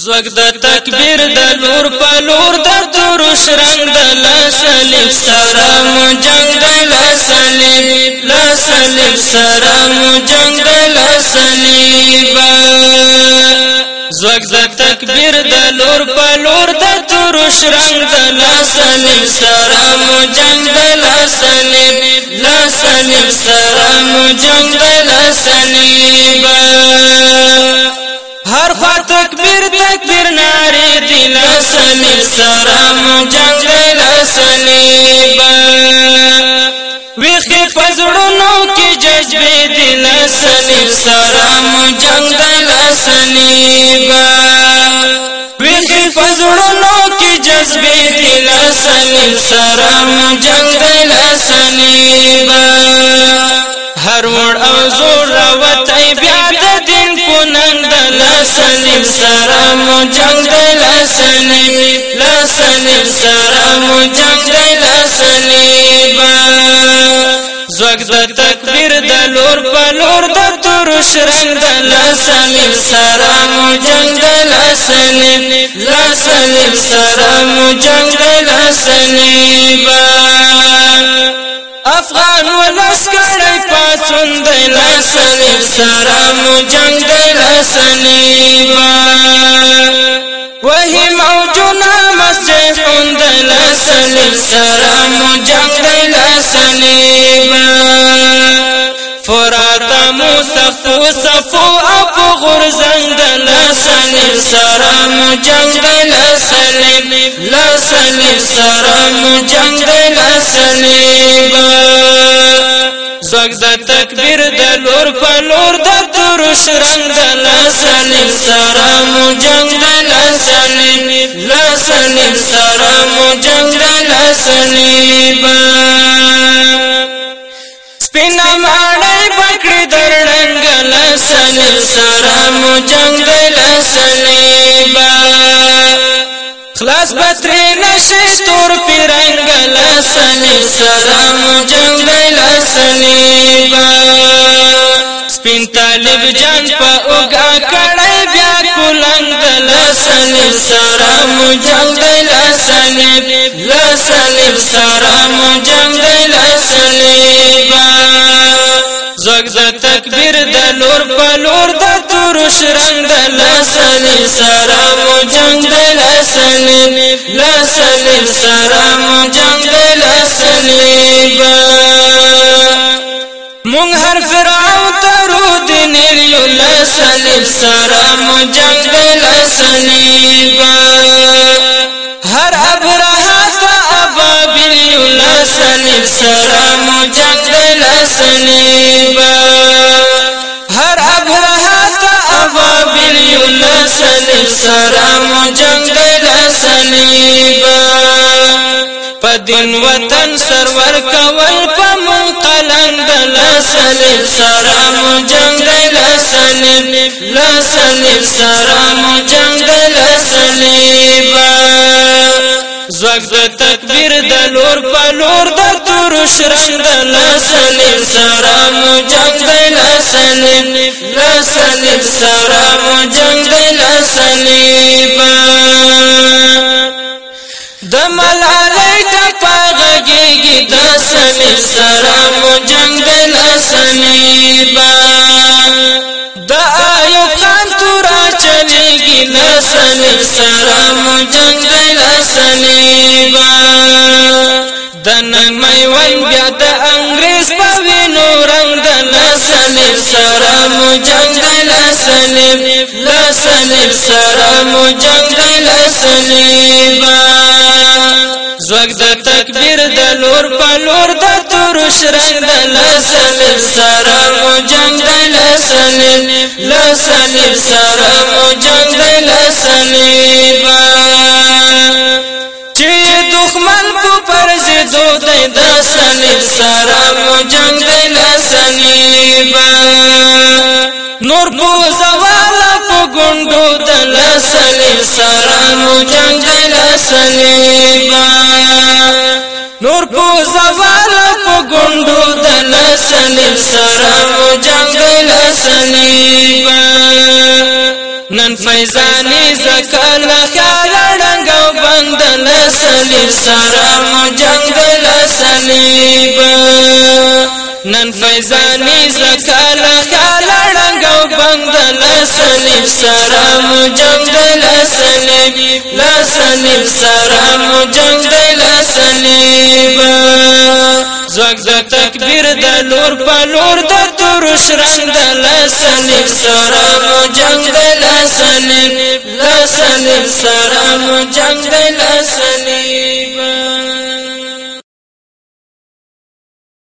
زوګ د تکبیر د لور په لور د تورش رنگ د لاسلیب سره مو جنگ د لاسلیب لاسلیب سره مو جنگ د لاسلیب زوګ د تکبیر د لور په لور د تورش رنگ د لاسلیب سره مو جنگ د لاسلیب لاسلیب سره مو جنگ د لاسلیب هر خوا تکبیر تکبیر ناری دی لاسلیب سره مو جنگ د لاسلیب ویخی پزړونو کې جذبې دی لاسلیب سره مو جنگ د لاسلیب ویخی پزړونو کې جذبې دی لاسلیب سره مو جنگ د لاسلیب هر وړ او زور راوتی بیا د دین پوننګ د لاسلیب سره مو جنگ د لاسلیب لاسلیب سره مو جنگ د لاسلیب زوګ د تکبیر د لور په لور د تورش رنگ د لاسلیب سره مو جنگ د لاسلیب لاسلیب سره مو جنگ د لاسلیب افغان ولسکړی پاتون د لاسلیب سره مو جنگ د لاسلیب وهي موجونه مسجون د لاسلیب سره مو جنگ د لاسلیب فرات مو صفو صفو اپ غرزنګ د لاسلیب سره مو جنگ د لاسلیب لاسلیب سره مو جنگ د لاسلیب زوګ د تکبیر د لور په لور د تورش رنگ د لاسلیب سره مو جنگ د لاسلیب لاسلیب سره مو جنگ د لاسلیب سپینا ماړی پکړی درنګ لاسلیب سره مو جنگ د لاسلیب خلاص بتری نشي تور پیرنګ لاسلیب سره مو جنگ د لاسلیب سپین طالب جان په اوګه کړای بیا کولنګ د لاسلیب سره مو جنگ د لاسلیب لاسلیب سره مو جنگ د لاسلیب زوګ د تکبیر د لور په لور د تورش رنگ د لاسلیب سره مو جنگ د لاسلیب لاسلیب سره مو جنگ د لاسلیب مونږ هر فرعون ترو د نیلیو لاسلیب سره مو جنگ د لاسلیب هر ابرهه ته ابابیل لاسلیب سره مو جنگ د لاسلیب هر ابرهه ته ابابیل لاسلیب سره مو جنگ د لاسلیب پدین وطن سرور کول په مون قلم د لاسلیب سره مو جنگ د لاسلیب لاسلیب سره مو جنگ د لاسلیب زوګ د تکبیر د لور په لور د تورش رنگ د لاسلیب سره مو جنگ د لاسلیب لاسلیب سره مو جنگ د لاسلیب د ملالۍ ټپغږیږي د لاسلیب سره مو جنگ د لاسلیب د ایوب خان تورا چلیږي لاسلیب سره مو جنگ د لاسلیب د نن میوند بیا د انګریز په وینو رنگ د لاسلیب سره مو جنگ د لاسلیب لاسلیب سره مو جنگ د لاسلیب زوګ د تکبیر د لور په لور د تورش رنگ د لاسلیب سره مو جنگ د لاسلیب لاسلیب سره مو جنگ د لاسلیب چې دښمن په پرزیدو د لاسلیب سره مو جنگ د لاسلیب نور په زوال په ګوندو د لاسلیب سره مو جنگ د لاسلیب نور په زوال په ګوندو د لاسلیب سره مو جنگ د لاسلیب نن فیضانی زکل خیال رنگ او بندل صلیب سره مو جنگ دل صلیب نن فیضانی زکل خیال رنگ او بندل صلیب سره مو جنگ دل صلیب لا صلیب سره مو جنگ دل صلیب زوګ د تکبیر د لور په لور د تورش رنگ د صلیب سره مو جنگ د صلیب لا صلیب سره مو جنگ د